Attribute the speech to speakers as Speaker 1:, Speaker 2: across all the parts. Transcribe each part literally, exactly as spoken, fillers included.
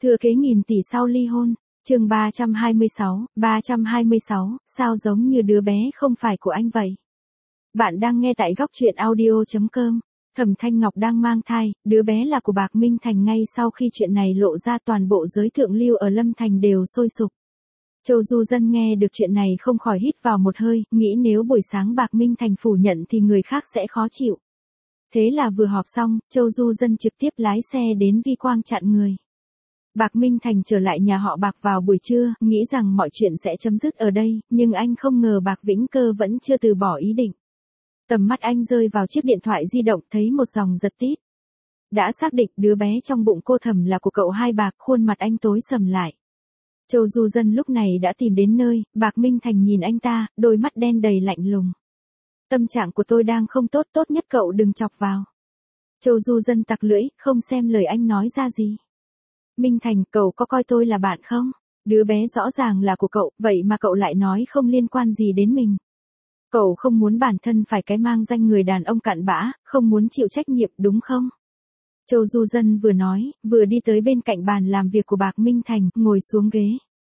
Speaker 1: Thừa kế nghìn tỷ sau ly hôn, chương ba trăm hai mươi sáu, ba trăm hai mươi sáu, sao giống như đứa bé không phải của anh vậy? Bạn đang nghe tại góc truyện audio chấm com. Thẩm Thanh Ngọc đang mang thai, đứa bé là của Bạc Minh Thành. Ngay sau khi chuyện này lộ ra, toàn bộ giới thượng lưu ở Lâm Thành đều sôi sục. Châu Du Dân nghe được chuyện này không khỏi hít vào một hơi, nghĩ nếu buổi sáng Bạc Minh Thành phủ nhận thì người khác sẽ khó chịu. Thế là vừa họp xong, Châu Du Dân trực tiếp lái xe đến Vi Quang chặn người. Bạc Minh Thành trở lại nhà họ Bạc vào buổi trưa, nghĩ rằng mọi chuyện sẽ chấm dứt ở đây, nhưng anh không ngờ Bạc Vĩnh Cơ vẫn chưa từ bỏ ý định. Tầm mắt anh rơi vào chiếc điện thoại di động, thấy một dòng giật tít. Đã xác định đứa bé trong bụng cô Thẩm là của cậu hai Bạc, khuôn mặt anh tối sầm lại. Châu Du Dân lúc này đã tìm đến nơi, Bạc Minh Thành nhìn anh ta, đôi mắt đen đầy lạnh lùng. Tâm trạng của tôi đang không tốt, tốt nhất cậu đừng chọc vào. Châu Du Dân tặc lưỡi, không xem lời anh nói ra gì. Minh Thành, cậu có coi tôi là bạn không? Đứa bé rõ ràng là của cậu, vậy mà cậu lại nói không liên quan gì đến mình. Cậu không muốn bản thân phải cái mang danh người đàn ông cặn bã, không muốn chịu trách nhiệm đúng không? Châu Du Dân vừa nói, vừa đi tới bên cạnh bàn làm việc của Bạc Minh Thành, ngồi xuống ghế.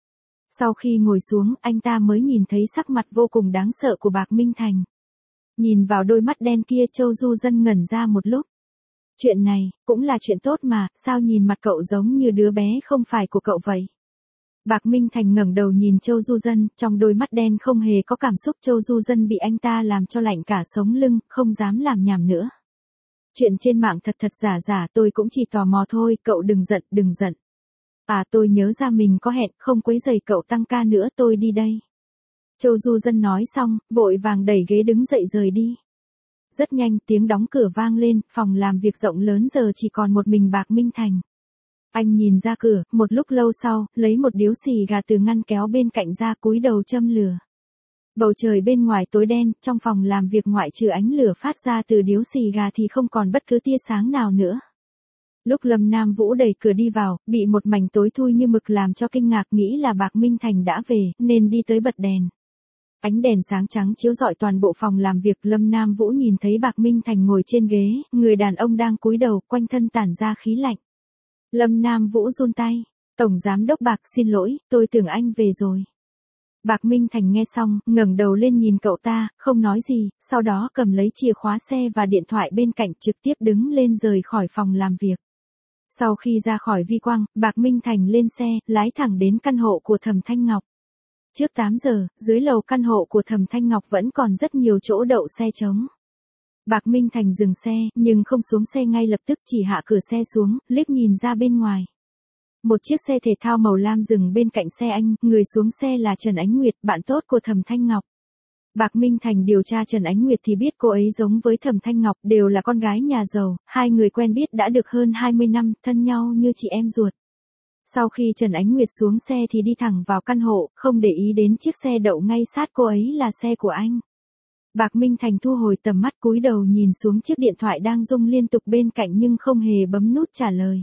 Speaker 1: Sau khi ngồi xuống, anh ta mới nhìn thấy sắc mặt vô cùng đáng sợ của Bạc Minh Thành. Nhìn vào đôi mắt đen kia, Châu Du Dân ngẩn ra một lúc. Chuyện này, cũng là chuyện tốt mà, sao nhìn mặt cậu giống như đứa bé không phải của cậu vậy? Bạc Minh Thành ngẩng đầu nhìn Châu Du Dân, trong đôi mắt đen không hề có cảm xúc. Châu Du Dân bị anh ta làm cho lạnh cả sống lưng, không dám làm nhảm nữa. Chuyện trên mạng thật thật giả giả, tôi cũng chỉ tò mò thôi, cậu đừng giận, đừng giận. À, tôi nhớ ra mình có hẹn, không quấy rầy cậu tăng ca nữa, tôi đi đây. Châu Du Dân nói xong, vội vàng đẩy ghế đứng dậy rời đi. Rất nhanh, tiếng đóng cửa vang lên, phòng làm việc rộng lớn giờ chỉ còn một mình Bạc Minh Thành. Anh nhìn ra cửa, một lúc lâu sau, lấy một điếu xì gà từ ngăn kéo bên cạnh ra, cúi đầu châm lửa. Bầu trời bên ngoài tối đen, trong phòng làm việc ngoại trừ ánh lửa phát ra từ điếu xì gà thì không còn bất cứ tia sáng nào nữa. Lúc Lâm Nam Vũ đẩy cửa đi vào, bị một mảnh tối thui như mực làm cho kinh ngạc, nghĩ là Bạc Minh Thành đã về, nên đi tới bật đèn. Ánh đèn sáng trắng chiếu rọi toàn bộ phòng làm việc. Lâm Nam Vũ nhìn thấy Bạc Minh Thành ngồi trên ghế, người đàn ông đang cúi đầu, quanh thân tản ra khí lạnh. Lâm Nam Vũ run tay, Tổng Giám đốc Bạc, xin lỗi, tôi tưởng anh về rồi. Bạc Minh Thành nghe xong, ngẩng đầu lên nhìn cậu ta, không nói gì, sau đó cầm lấy chìa khóa xe và điện thoại bên cạnh, trực tiếp đứng lên rời khỏi phòng làm việc. Sau khi ra khỏi Vi Quang, Bạc Minh Thành lên xe, lái thẳng đến căn hộ của Thẩm Thanh Ngọc. Trước tám giờ, dưới lầu căn hộ của Thẩm Thanh Ngọc vẫn còn rất nhiều chỗ đậu xe trống. Bạc Minh Thành dừng xe, nhưng không xuống xe ngay lập tức, chỉ hạ cửa xe xuống, liếc nhìn ra bên ngoài. Một chiếc xe thể thao màu lam dừng bên cạnh xe anh, người xuống xe là Trần Ánh Nguyệt, bạn tốt của Thẩm Thanh Ngọc. Bạc Minh Thành điều tra Trần Ánh Nguyệt thì biết cô ấy giống với Thẩm Thanh Ngọc, đều là con gái nhà giàu, hai người quen biết đã được hơn hai mươi năm, thân nhau như chị em ruột. Sau khi Trần Ánh Nguyệt xuống xe thì đi thẳng vào căn hộ, không để ý đến chiếc xe đậu ngay sát cô ấy là xe của anh. Bạc Minh Thành thu hồi tầm mắt, cúi đầu nhìn xuống chiếc điện thoại đang rung liên tục bên cạnh nhưng không hề bấm nút trả lời.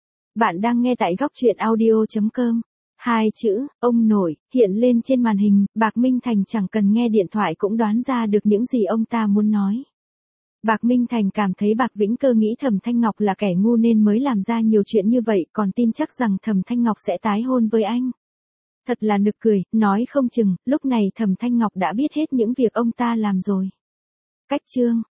Speaker 1: Bạn đang nghe tại góc truyện audio chấm com. Hai chữ, ông nội, hiện lên trên màn hình, Bạc Minh Thành chẳng cần nghe điện thoại cũng đoán ra được những gì ông ta muốn nói. Bạc Minh Thành cảm thấy Bạc Vĩnh Cơ nghĩ Thẩm Thanh Ngọc là kẻ ngu nên mới làm ra nhiều chuyện như vậy, còn tin chắc rằng Thẩm Thanh Ngọc sẽ tái hôn với anh. Thật là nực cười, nói không chừng, lúc này Thẩm Thanh Ngọc đã biết hết những việc ông ta làm rồi. Cách chương